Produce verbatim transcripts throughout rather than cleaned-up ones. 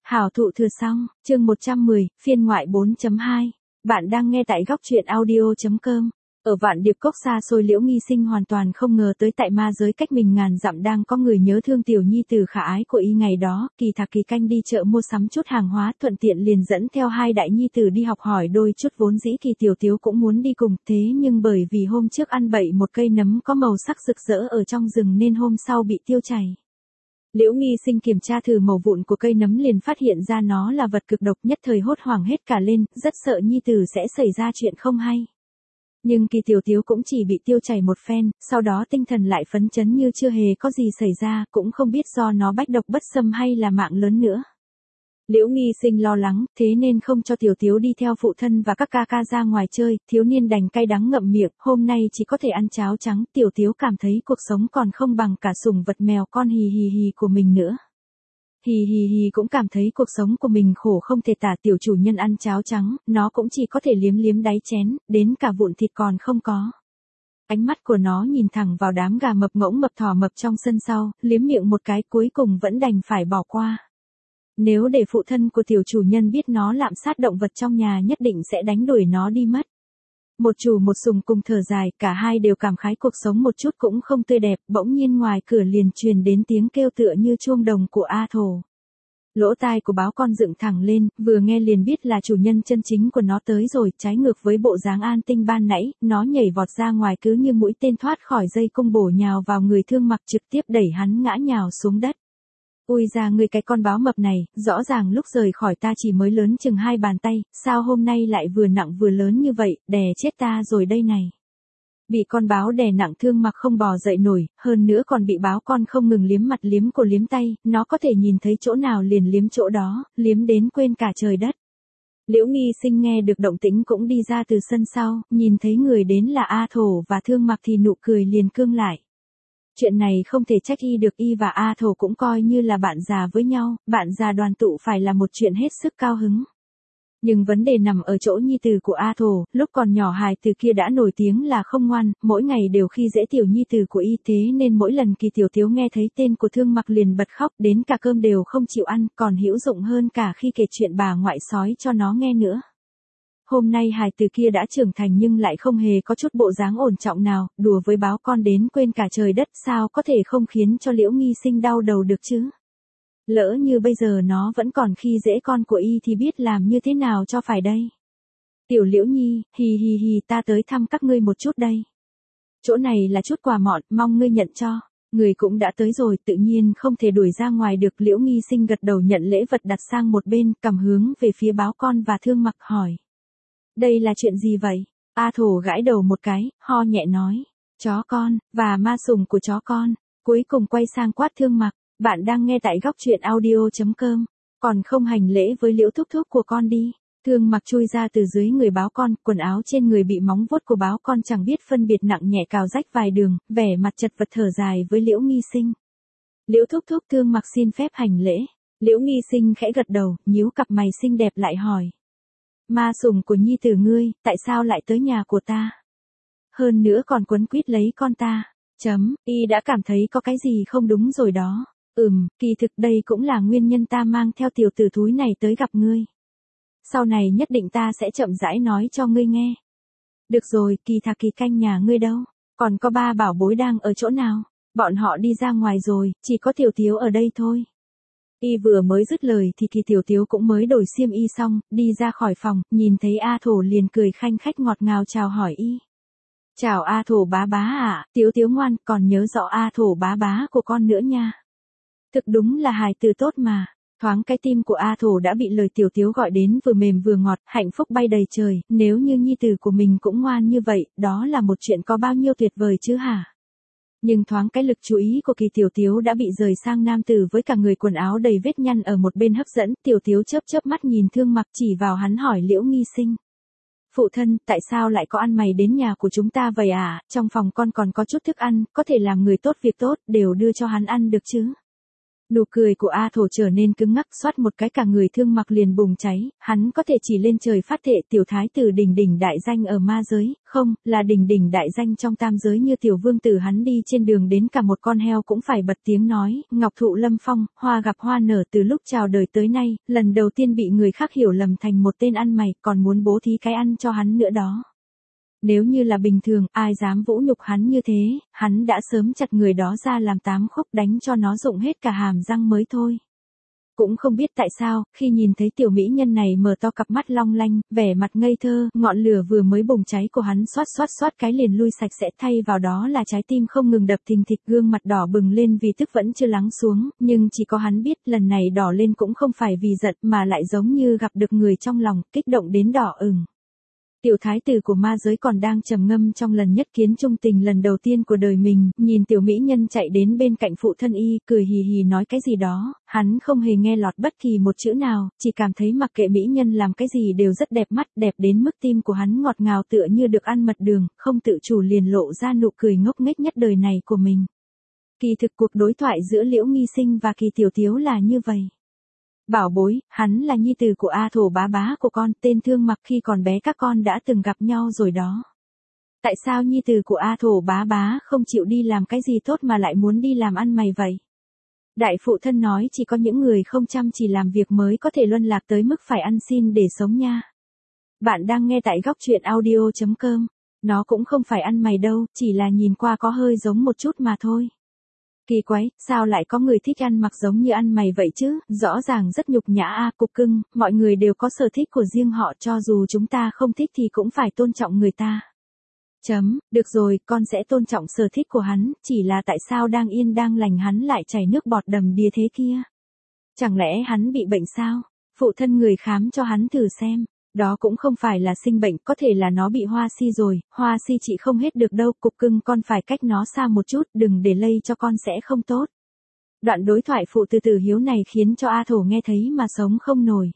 Hảo thụ thừa xong, chương một trăm mười, phiên ngoại bốn chấm hai. Bạn đang nghe tại góc truyện audio chấm com. Ở Vạn Điệp Cốc xa xôi, Liễu Nghi Sinh hoàn toàn không ngờ tới tại ma giới cách mình ngàn dặm đang có người nhớ thương tiểu nhi tử khả ái của y ngày đó. Kỳ Thạc Kỳ Canh đi chợ mua sắm chút hàng hóa, thuận tiện liền dẫn theo hai đại nhi tử đi học hỏi đôi chút, vốn dĩ Kỳ Tiểu Tiếu cũng muốn đi cùng, thế nhưng bởi vì hôm trước ăn bậy một cây nấm có màu sắc rực rỡ ở trong rừng nên hôm sau bị tiêu chảy. Liễu Nghi Sinh kiểm tra thử màu vụn của cây nấm liền phát hiện ra nó là vật cực độc, nhất thời hốt hoảng hết cả lên, rất sợ nhi tử sẽ xảy ra chuyện không hay. Nhưng Kỳ Tiểu Tiếu cũng chỉ bị tiêu chảy một phen, sau đó tinh thần lại phấn chấn như chưa hề có gì xảy ra, cũng không biết do nó bách độc bất xâm hay là mạng lớn nữa. Liễu Nghi Sinh lo lắng, thế nên không cho Tiểu Tiếu đi theo phụ thân và các ca ca ra ngoài chơi, thiếu niên đành cay đắng ngậm miệng, hôm nay chỉ có thể ăn cháo trắng. Tiểu Tiếu cảm thấy cuộc sống còn không bằng cả sủng vật mèo con hì hì hì của mình nữa. Hì hì hì cũng cảm thấy cuộc sống của mình khổ không thể tả. Tiểu chủ nhân ăn cháo trắng, nó cũng chỉ có thể liếm liếm đáy chén, đến cả vụn thịt còn không có. Ánh mắt của nó nhìn thẳng vào đám gà mập ngỗng mập thỏ mập trong sân sau, liếm miệng một cái cuối cùng vẫn đành phải bỏ qua. Nếu để phụ thân của tiểu chủ nhân biết nó lạm sát động vật trong nhà nhất định sẽ đánh đuổi nó đi mất. Một chủ một sùng cùng thở dài, cả hai đều cảm khái cuộc sống một chút cũng không tươi đẹp. Bỗng nhiên ngoài cửa liền truyền đến tiếng kêu tựa như chuông đồng của A Thổ. Lỗ tai của báo con dựng thẳng lên, vừa nghe liền biết là chủ nhân chân chính của nó tới rồi. Trái ngược với bộ dáng an tinh ban nãy, nó nhảy vọt ra ngoài cứ như mũi tên thoát khỏi dây cung bổ nhào vào người Thương Mặc, trực tiếp đẩy hắn ngã nhào xuống đất. Ui ra ngươi cái con báo mập này, rõ ràng lúc rời khỏi ta chỉ mới lớn chừng hai bàn tay, sao hôm nay lại vừa nặng vừa lớn như vậy, đè chết ta rồi đây này. Bị con báo đè nặng Thương Mặc không bò dậy nổi, hơn nữa còn bị báo con không ngừng liếm mặt liếm cổ liếm tay, nó có thể nhìn thấy chỗ nào liền liếm chỗ đó, liếm đến quên cả trời đất. Liễu Nghi Sinh nghe được động tĩnh cũng đi ra từ sân sau, nhìn thấy người đến là A Thổ và Thương Mặc thì nụ cười liền cương lại. Chuyện này không thể trách y được, y và A Thổ cũng coi như là bạn già với nhau, bạn già đoàn tụ phải là một chuyện hết sức cao hứng. Nhưng vấn đề nằm ở chỗ nhi tử của A Thổ, lúc còn nhỏ hài tử kia đã nổi tiếng là không ngoan, mỗi ngày đều khi dễ tiểu nhi tử của y, thế nên mỗi lần Kỳ Tiểu Tiếu nghe thấy tên của Thương Mặc liền bật khóc, đến cả cơm đều không chịu ăn, còn hữu dụng hơn cả khi kể chuyện bà ngoại sói cho nó nghe nữa. Hôm nay hài tử kia đã trưởng thành nhưng lại không hề có chút bộ dáng ổn trọng nào, đùa với báo con đến quên cả trời đất, sao có thể không khiến cho Liễu Nghi Sinh đau đầu được chứ? Lỡ như bây giờ nó vẫn còn khi dễ con của y thì biết làm như thế nào cho phải đây? Tiểu Liễu Nhi, hì hì hì, ta tới thăm các ngươi một chút đây. Chỗ này là chút quà mọn, mong ngươi nhận cho. Người cũng đã tới rồi, tự nhiên không thể đuổi ra ngoài được. Liễu Nghi Sinh gật đầu nhận lễ vật đặt sang một bên, cầm hướng về phía báo con và Thương Mặc hỏi. Đây là chuyện gì vậy? A Thổ gãi đầu một cái, ho nhẹ nói. Chó con, và ma sủng của chó con. Cuối cùng quay sang quát Thương Mặc. Bạn đang nghe tại góc truyện audio chấm com. Còn không hành lễ với Liễu thúc thúc của con đi. Thương Mặc chui ra từ dưới người báo con, quần áo trên người bị móng vuốt của báo con chẳng biết phân biệt nặng nhẹ cào rách vài đường, vẻ mặt chật vật thở dài với Liễu Nghi Sinh. Liễu thúc thúc. Thương Mặc xin phép hành lễ. Liễu Nghi Sinh khẽ gật đầu, nhíu cặp mày xinh đẹp lại hỏi. Ma sủng của nhi tử ngươi, tại sao lại tới nhà của ta? Hơn nữa còn quấn quýt lấy con ta. Chấm, y đã cảm thấy có cái gì không đúng rồi đó. Ừm, kỳ thực đây cũng là nguyên nhân ta mang theo tiểu tử thúi này tới gặp ngươi. Sau này nhất định ta sẽ chậm rãi nói cho ngươi nghe. Được rồi, Kỳ Thạc Kỳ Canh nhà ngươi đâu? Còn có ba bảo bối đang ở chỗ nào? Bọn họ đi ra ngoài rồi, chỉ có Tiểu Tiếu ở đây thôi. Y vừa mới dứt lời thì Kỳ Tiểu Tiếu cũng mới đổi xiêm y xong, đi ra khỏi phòng, nhìn thấy A Thổ liền cười khanh khách ngọt ngào chào hỏi y. Chào A Thổ bá bá ạ, Tiếu Tiếu ngoan, còn nhớ rõ A Thổ bá bá của con nữa nha. Thực đúng là hài tử tốt mà. Thoáng cái tim của A Thổ đã bị lời Tiểu Tiếu gọi đến vừa mềm vừa ngọt, hạnh phúc bay đầy trời, nếu như nhi tử của mình cũng ngoan như vậy, đó là một chuyện có bao nhiêu tuyệt vời chứ hả? Nhưng thoáng cái lực chú ý của Kỳ Tiểu Tiếu đã bị rời sang nam tử với cả người quần áo đầy vết nhăn ở một bên hấp dẫn. Tiểu Tiếu chớp chớp mắt nhìn Thương Mặc, chỉ vào hắn hỏi Liễu Nghi Sinh. Phụ thân, tại sao lại có ăn mày đến nhà của chúng ta vậy à? Trong phòng con còn có chút thức ăn, có thể làm người tốt việc tốt, đều đưa cho hắn ăn được chứ? Nụ cười của A Thổ trở nên cứng ngắc, xoát một cái cả người thương mặc liền bùng cháy, hắn có thể chỉ lên trời phát thệ tiểu thái tử đỉnh đỉnh đại danh ở ma giới, không, là đỉnh đỉnh đại danh trong tam giới như tiểu vương tử hắn đi trên đường đến cả một con heo cũng phải bật tiếng nói, ngọc thụ lâm phong, hoa gặp hoa nở từ lúc chào đời tới nay, lần đầu tiên bị người khác hiểu lầm thành một tên ăn mày, còn muốn bố thí cái ăn cho hắn nữa đó. Nếu như là bình thường, ai dám vũ nhục hắn như thế, hắn đã sớm chặt người đó ra làm tám khúc đánh cho nó rụng hết cả hàm răng mới thôi. Cũng không biết tại sao, khi nhìn thấy tiểu mỹ nhân này mở to cặp mắt long lanh, vẻ mặt ngây thơ, ngọn lửa vừa mới bùng cháy của hắn xoát xoát xoát cái liền lui sạch sẽ, thay vào đó là trái tim không ngừng đập thình thịch, gương mặt đỏ bừng lên vì tức vẫn chưa lắng xuống, nhưng chỉ có hắn biết lần này đỏ lên cũng không phải vì giận mà lại giống như gặp được người trong lòng, kích động đến đỏ ửng. Tiểu thái tử của ma giới còn đang trầm ngâm trong lần nhất kiến chung tình lần đầu tiên của đời mình, nhìn tiểu mỹ nhân chạy đến bên cạnh phụ thân y, cười hì hì nói cái gì đó, hắn không hề nghe lọt bất kỳ một chữ nào, chỉ cảm thấy mặc kệ mỹ nhân làm cái gì đều rất đẹp mắt, đẹp đến mức tim của hắn ngọt ngào tựa như được ăn mật đường, không tự chủ liền lộ ra nụ cười ngốc nghếch nhất đời này của mình. Kỳ thực cuộc đối thoại giữa Liễu Nghi Sinh và Kỳ Tiểu Thiếu là như vậy. Bảo bối, hắn là nhi tử của A Thổ bá bá của con, tên Thương Mặc khi còn bé các con đã từng gặp nhau rồi đó. Tại sao nhi tử của A Thổ bá bá không chịu đi làm cái gì tốt mà lại muốn đi làm ăn mày vậy? Đại phụ thân nói chỉ có những người không chăm chỉ làm việc mới có thể luân lạc tới mức phải ăn xin để sống nha. Bạn đang nghe tại góc truyện audio chấm com. Nó cũng không phải ăn mày đâu, chỉ là nhìn qua có hơi giống một chút mà thôi. Kỳ quái, sao lại có người thích ăn mặc giống như ăn mày vậy chứ, rõ ràng rất nhục nhã a. Cục cưng, mọi người đều có sở thích của riêng họ, cho dù chúng ta không thích thì cũng phải tôn trọng người ta. Chấm, được rồi, con sẽ tôn trọng sở thích của hắn, chỉ là tại sao đang yên đang lành hắn lại chảy nước bọt đầm đìa thế kia? Chẳng lẽ hắn bị bệnh sao? Phụ thân người khám cho hắn thử xem. Đó cũng không phải là sinh bệnh, có thể là nó bị hoa si rồi, hoa si trị không hết được đâu, cục cưng con phải cách nó xa một chút, đừng để lây cho con sẽ không tốt. Đoạn đối thoại phụ từ từ hiếu này khiến cho A Thổ nghe thấy mà sống không nổi.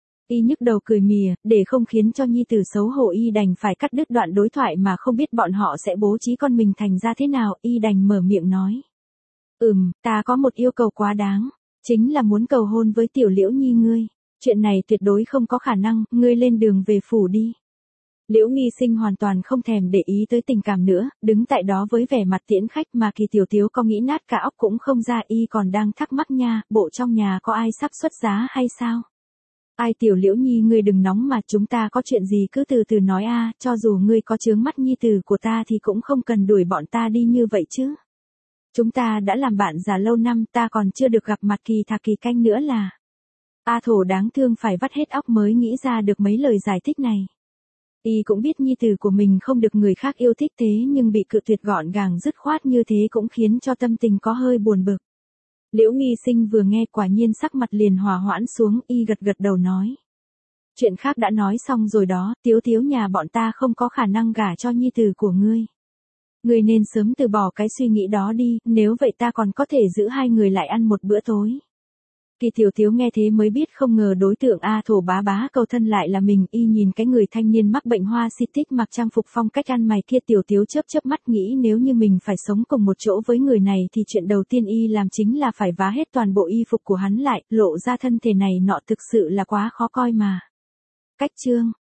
Y nhức đầu cười mỉa, để không khiến cho nhi tử xấu hổ y đành phải cắt đứt đoạn đối thoại mà không biết bọn họ sẽ bố trí con mình thành ra thế nào, y đành mở miệng nói. Ừm, ta có một yêu cầu quá đáng, chính là muốn cầu hôn với tiểu Liễu Nhi ngươi. Chuyện này tuyệt đối không có khả năng, ngươi lên đường về phủ đi. Liễu Nghi Sinh hoàn toàn không thèm để ý tới tình cảm nữa, đứng tại đó với vẻ mặt tiễn khách mà Kỳ Tiểu Thiếu có nghĩ nát cả óc cũng không ra, y còn đang thắc mắc nha, bộ trong nhà có ai sắp xuất giá hay sao? Ai tiểu Liễu Nhi ngươi đừng nóng mà, chúng ta có chuyện gì cứ từ từ nói a, cho dù ngươi có chướng mắt nhi tử của ta thì cũng không cần đuổi bọn ta đi như vậy chứ. Chúng ta đã làm bạn già lâu năm, ta còn chưa được gặp mặt Kỳ Thạc Kỳ Canh nữa là. A Thổ đáng thương phải vắt hết óc mới nghĩ ra được mấy lời giải thích này. Y cũng biết nhi tử của mình không được người khác yêu thích thế nhưng bị cự tuyệt gọn gàng dứt khoát như thế cũng khiến cho tâm tình có hơi buồn bực. Liễu Nghi Sinh vừa nghe quả nhiên sắc mặt liền hòa hoãn xuống, y gật gật đầu nói. Chuyện khác đã nói xong rồi đó, Tiếu Tiếu nhà bọn ta không có khả năng gả cho nhi tử của ngươi. Ngươi nên sớm từ bỏ cái suy nghĩ đó đi, nếu vậy ta còn có thể giữ hai người lại ăn một bữa tối. Kỳ Tiểu Thiếu nghe thế mới biết không ngờ đối tượng A Thổ bá bá cầu thân lại là mình, y nhìn cái người thanh niên mắc bệnh hoa si thích mặc trang phục phong cách ăn mày kia, Tiểu Thiếu chớp chớp mắt nghĩ nếu như mình phải sống cùng một chỗ với người này thì chuyện đầu tiên y làm chính là phải vá hết toàn bộ y phục của hắn lại, lộ ra thân thể này nọ thực sự là quá khó coi mà. Cách chương